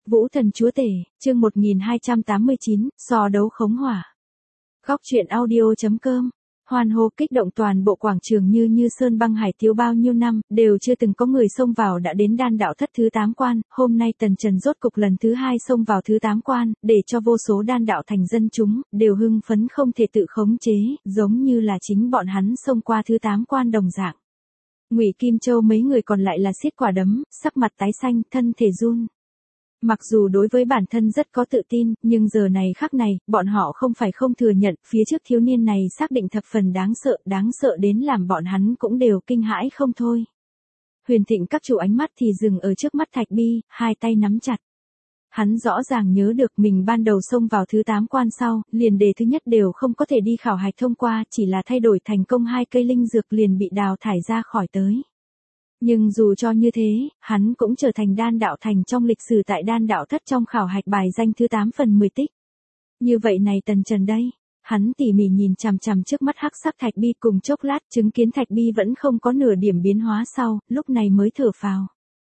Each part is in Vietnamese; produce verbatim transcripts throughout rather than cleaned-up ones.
Vũ Thần Chúa Tể, chương một nghìn hai trăm tám mươi chín, so đấu khống hỏa. Góc truyện audio chấm com. Hoan hô kích động toàn bộ quảng trường như như sơn băng hải thiếu bao nhiêu năm, đều chưa từng có người xông vào đã đến đan đạo thất thứ tám quan, hôm nay Tần Trần rốt cục lần thứ hai xông vào thứ tám quan, để cho vô số đan đạo thành dân chúng, đều hưng phấn không thể tự khống chế, giống như là chính bọn hắn xông qua thứ tám quan đồng dạng. Ngụy Kim Châu mấy người còn lại là siết quả đấm, sắc mặt tái xanh, thân thể run. Mặc dù đối với bản thân rất có tự tin, nhưng giờ này khắc này, bọn họ không phải không thừa nhận, phía trước thiếu niên này xác định thập phần đáng sợ, đáng sợ đến làm bọn hắn cũng đều kinh hãi không thôi. Huyền Thịnh các chủ ánh mắt thì dừng ở trước mắt Thạch Bi, hai tay nắm chặt. Hắn rõ ràng nhớ được mình ban đầu xông vào thứ tám quan sau, liền đề thứ nhất đều không có thể đi khảo hạch thông qua, chỉ là thay đổi thành công hai cây linh dược liền bị đào thải ra khỏi tới. Nhưng dù cho như thế, hắn cũng trở thành đan đạo thành trong lịch sử tại đan đạo thất trong khảo hạch bài danh thứ tám phần mười tích. Như vậy này Tần Trần đây, hắn tỉ mỉ nhìn chằm chằm trước mắt hắc sắc Thạch Bi cùng chốc lát chứng kiến Thạch Bi vẫn không có nửa điểm biến hóa sau, lúc này mới thở phào.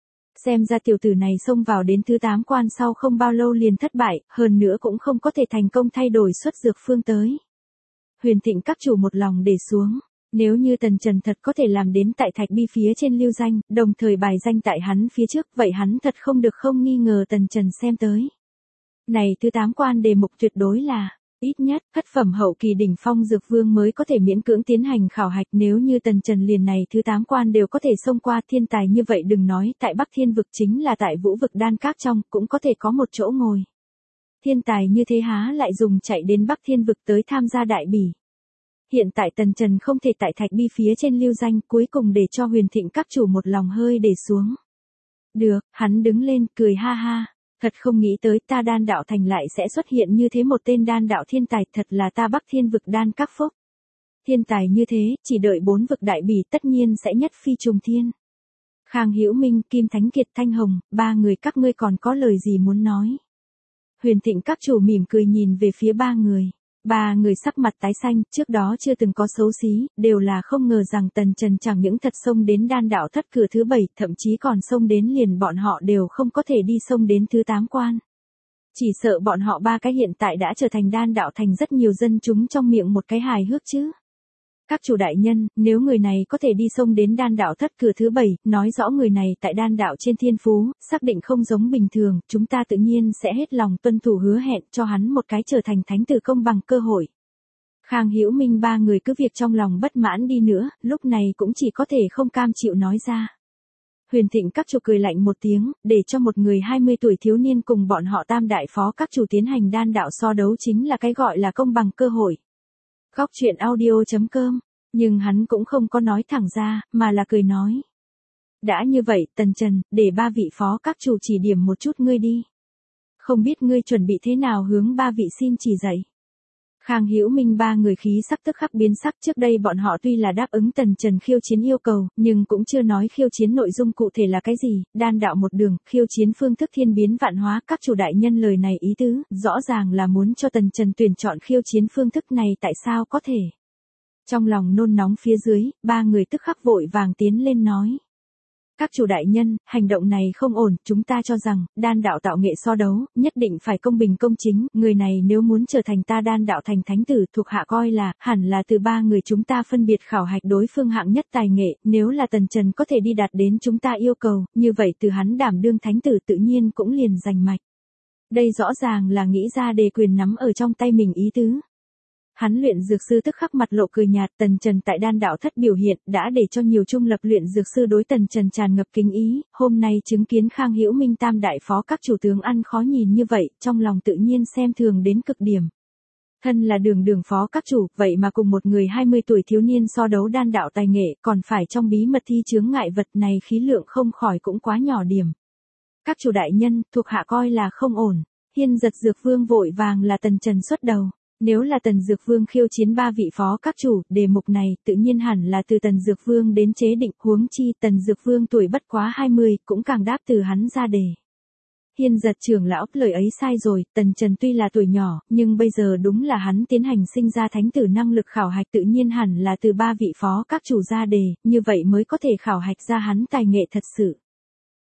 Xem ra tiểu tử này xông vào đến thứ tám quan sau không bao lâu liền thất bại, hơn nữa cũng không có thể thành công thay đổi xuất dược phương tới. Huyền Thịnh các chủ một lòng để xuống. Nếu như Tần Trần thật có thể làm đến tại Thạch Bi phía trên lưu danh, đồng thời bài danh tại hắn phía trước, vậy hắn thật không được không nghi ngờ Tần Trần xem tới. Này thứ tám quan đề mục tuyệt đối là, ít nhất, thất phẩm hậu kỳ đỉnh phong dược vương mới có thể miễn cưỡng tiến hành khảo hạch, nếu như Tần Trần liền này thứ tám quan đều có thể xông qua thiên tài như vậy đừng nói tại Bắc Thiên vực chính là tại Vũ vực đan các trong, cũng có thể có một chỗ ngồi. Thiên tài như thế há lại dùng chạy đến Bắc Thiên vực tới tham gia đại bỉ. Hiện tại Tần Trần không thể tại Thạch Bi phía trên lưu danh, cuối cùng để cho Huyền Thịnh các chủ một lòng hơi để xuống. Được, hắn đứng lên, cười ha ha, thật không nghĩ tới ta đan đạo thành lại sẽ xuất hiện như thế một tên đan đạo thiên tài, thật là ta Bắc Thiên vực đan các phúc. Thiên tài như thế, chỉ đợi bốn vực đại bỉ tất nhiên sẽ nhất phi trùng thiên. Khang Hữu Minh, Kim Thánh Kiệt, Thanh Hồng, ba người các ngươi còn có lời gì muốn nói? Huyền Thịnh các chủ mỉm cười nhìn về phía ba người. Ba người sắc mặt tái xanh, trước đó chưa từng có xấu xí, đều là không ngờ rằng Tần Trần chẳng những thật xông đến đan đạo thất cửa thứ bảy, thậm chí còn xông đến liền bọn họ đều không có thể đi xông đến thứ tám quan. Chỉ sợ bọn họ ba cái hiện tại đã trở thành đan đạo thành rất nhiều dân chúng trong miệng một cái hài hước chứ. Các chủ đại nhân, nếu người này có thể đi xông đến đan đạo thất cửa thứ bảy, nói rõ người này tại đan đạo trên thiên phú, xác định không giống bình thường, chúng ta tự nhiên sẽ hết lòng tuân thủ hứa hẹn cho hắn một cái trở thành thánh tử công bằng cơ hội. Khang Hữu Minh ba người cứ việc trong lòng bất mãn đi nữa, lúc này cũng chỉ có thể không cam chịu nói ra. Huyền Thịnh các chủ cười lạnh một tiếng, để cho một người hai mươi tuổi thiếu niên cùng bọn họ tam đại phó các chủ tiến hành đan đạo so đấu chính là cái gọi là công bằng cơ hội. Góc truyện audio chấm com, nhưng hắn cũng không có nói thẳng ra, mà là cười nói. Đã như vậy, Tần Trần, để ba vị phó các chủ chỉ điểm một chút ngươi đi. Không biết ngươi chuẩn bị thế nào hướng ba vị xin chỉ dạy. Khang Hữu Minh ba người khí sắc tức khắc biến sắc, trước đây bọn họ tuy là đáp ứng Tần Trần khiêu chiến yêu cầu, nhưng cũng chưa nói khiêu chiến nội dung cụ thể là cái gì, đan đạo một đường, khiêu chiến phương thức thiên biến vạn hóa, các chủ đại nhân lời này ý tứ, rõ ràng là muốn cho Tần Trần tuyển chọn khiêu chiến phương thức này tại sao có thể. Trong lòng nôn nóng phía dưới, ba người tức khắc vội vàng tiến lên nói. Các chủ đại nhân, hành động này không ổn, chúng ta cho rằng, đan đạo tạo nghệ so đấu, nhất định phải công bình công chính, người này nếu muốn trở thành ta đan đạo thành thánh tử, thuộc hạ coi là, hẳn là từ ba người chúng ta phân biệt khảo hạch đối phương hạng nhất tài nghệ, nếu là Tần Trần có thể đi đạt đến chúng ta yêu cầu, như vậy từ hắn đảm đương thánh tử tự nhiên cũng liền giành mạch. Đây rõ ràng là nghĩ ra đề quyền nắm ở trong tay mình ý tứ. Hắn luyện dược sư tức khắc mặt lộ cười nhạt, Tần Trần tại đan đạo thất biểu hiện đã để cho nhiều trung lập luyện dược sư đối Tần Trần tràn ngập kính ý, hôm nay chứng kiến Khang Hữu Minh tam đại phó các chủ tướng ăn khó nhìn như vậy, trong lòng tự nhiên xem thường đến cực điểm. Thân là đường đường phó các chủ, vậy mà cùng một người hai mươi tuổi thiếu niên so đấu đan đạo tài nghệ, còn phải trong bí mật thi chướng ngại vật này khí lượng không khỏi cũng quá nhỏ điểm. Các chủ đại nhân, thuộc hạ coi là không ổn, Hiên Giật Dược Vương vội vàng là Tần Trần xuất đầu. Nếu là Tần Dược Vương khiêu chiến ba vị phó các chủ, đề mục này tự nhiên hẳn là từ Tần Dược Vương đến chế định, huống chi Tần Dược Vương tuổi bất quá hai mươi, cũng càng đáp từ hắn ra đề. Hiên Giật trưởng lão, lời ấy sai rồi, Tần Trần tuy là tuổi nhỏ, nhưng bây giờ đúng là hắn tiến hành sinh ra thánh tử năng lực khảo hạch tự nhiên hẳn là từ ba vị phó các chủ ra đề, như vậy mới có thể khảo hạch ra hắn tài nghệ thật sự.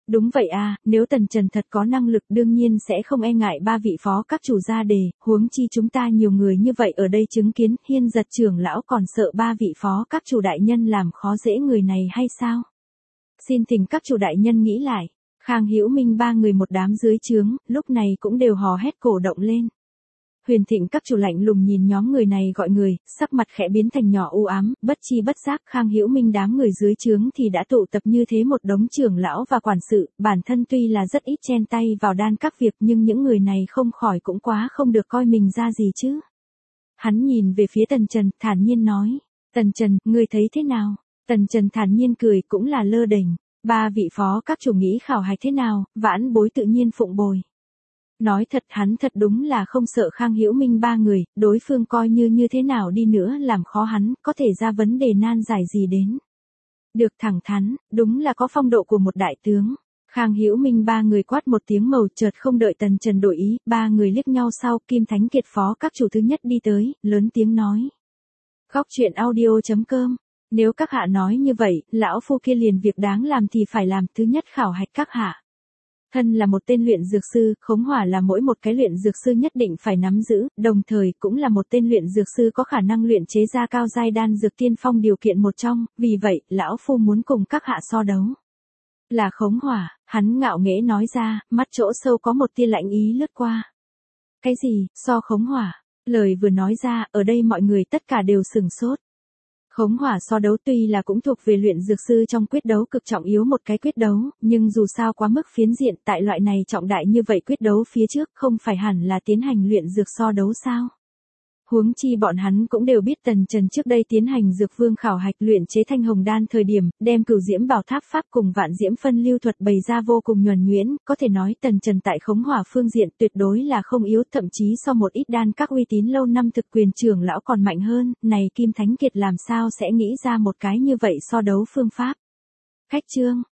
Đúng vậy à, nếu Tần Trần thật có năng lực đương nhiên sẽ không e ngại ba vị phó các chủ ra đề, huống chi chúng ta nhiều người như vậy ở đây chứng kiến, Hiên Giật trưởng lão còn sợ ba vị phó các chủ đại nhân làm khó dễ người này hay sao? Xin thỉnh các chủ đại nhân nghĩ lại. Khang Hữu Minh ba người một đám dưới trướng, lúc này cũng đều hò hét cổ động lên. Huyền Thịnh các chủ lạnh lùng nhìn nhóm người này gọi người, sắc mặt khẽ biến thành nhỏ u ám, bất chi bất giác Khang Hữu Minh đám người dưới trướng thì đã tụ tập như thế một đống trưởng lão và quản sự, bản thân tuy là rất ít chen tay vào đan các việc nhưng những người này không khỏi cũng quá không được coi mình ra gì chứ. Hắn nhìn về phía Tần Trần, thản nhiên nói, Tần Trần, ngươi thấy thế nào? Tần Trần thản nhiên cười cũng là lơ đễnh, ba vị phó các chủ nghĩ khảo hạch thế nào, vãn bối tự nhiên phụng bồi. Nói thật hắn thật đúng là không sợ Khang Hữu Minh ba người, đối phương coi như như thế nào đi nữa làm khó hắn, có thể ra vấn đề nan giải gì đến. Được thẳng thắn, đúng là có phong độ của một đại tướng. Khang Hữu Minh ba người quát một tiếng màu chợt không đợi Tần Trần đổi ý, ba người liếc nhau sau, Kim Thánh Kiệt phó các chủ thứ nhất đi tới, lớn tiếng nói. Góc truyện audio chấm com. Nếu các hạ nói như vậy, lão phu kia liền việc đáng làm thì phải làm, thứ nhất khảo hạch các hạ. Thân là một tên luyện dược sư, khống hỏa là mỗi một cái luyện dược sư nhất định phải nắm giữ, đồng thời cũng là một tên luyện dược sư có khả năng luyện chế ra cao giai đan dược tiên phong điều kiện một trong, vì vậy, lão phu muốn cùng các hạ so đấu. Là khống hỏa, hắn ngạo nghễ nói ra, mắt chỗ sâu có một tia lạnh ý lướt qua. Cái gì, so khống hỏa? Lời vừa nói ra, ở đây mọi người tất cả đều sửng sốt. Khống hỏa so đấu tuy là cũng thuộc về luyện dược sư trong quyết đấu cực trọng yếu một cái quyết đấu, nhưng dù sao quá mức phiến diện tại loại này trọng đại như vậy quyết đấu phía trước không phải hẳn là tiến hành luyện dược so đấu sao? Huống chi bọn hắn cũng đều biết Tần Trần trước đây tiến hành dược vương khảo hạch luyện chế thanh hồng đan thời điểm, đem cửu diễm bảo tháp pháp cùng vạn diễm phân lưu thuật bày ra vô cùng nhuần nhuyễn, có thể nói Tần Trần tại khống hỏa phương diện tuyệt đối là không yếu, thậm chí so một ít đan các uy tín lâu năm thực quyền trưởng lão còn mạnh hơn, này Kim Thánh Kiệt làm sao sẽ nghĩ ra một cái như vậy so đấu phương pháp. Khách trương,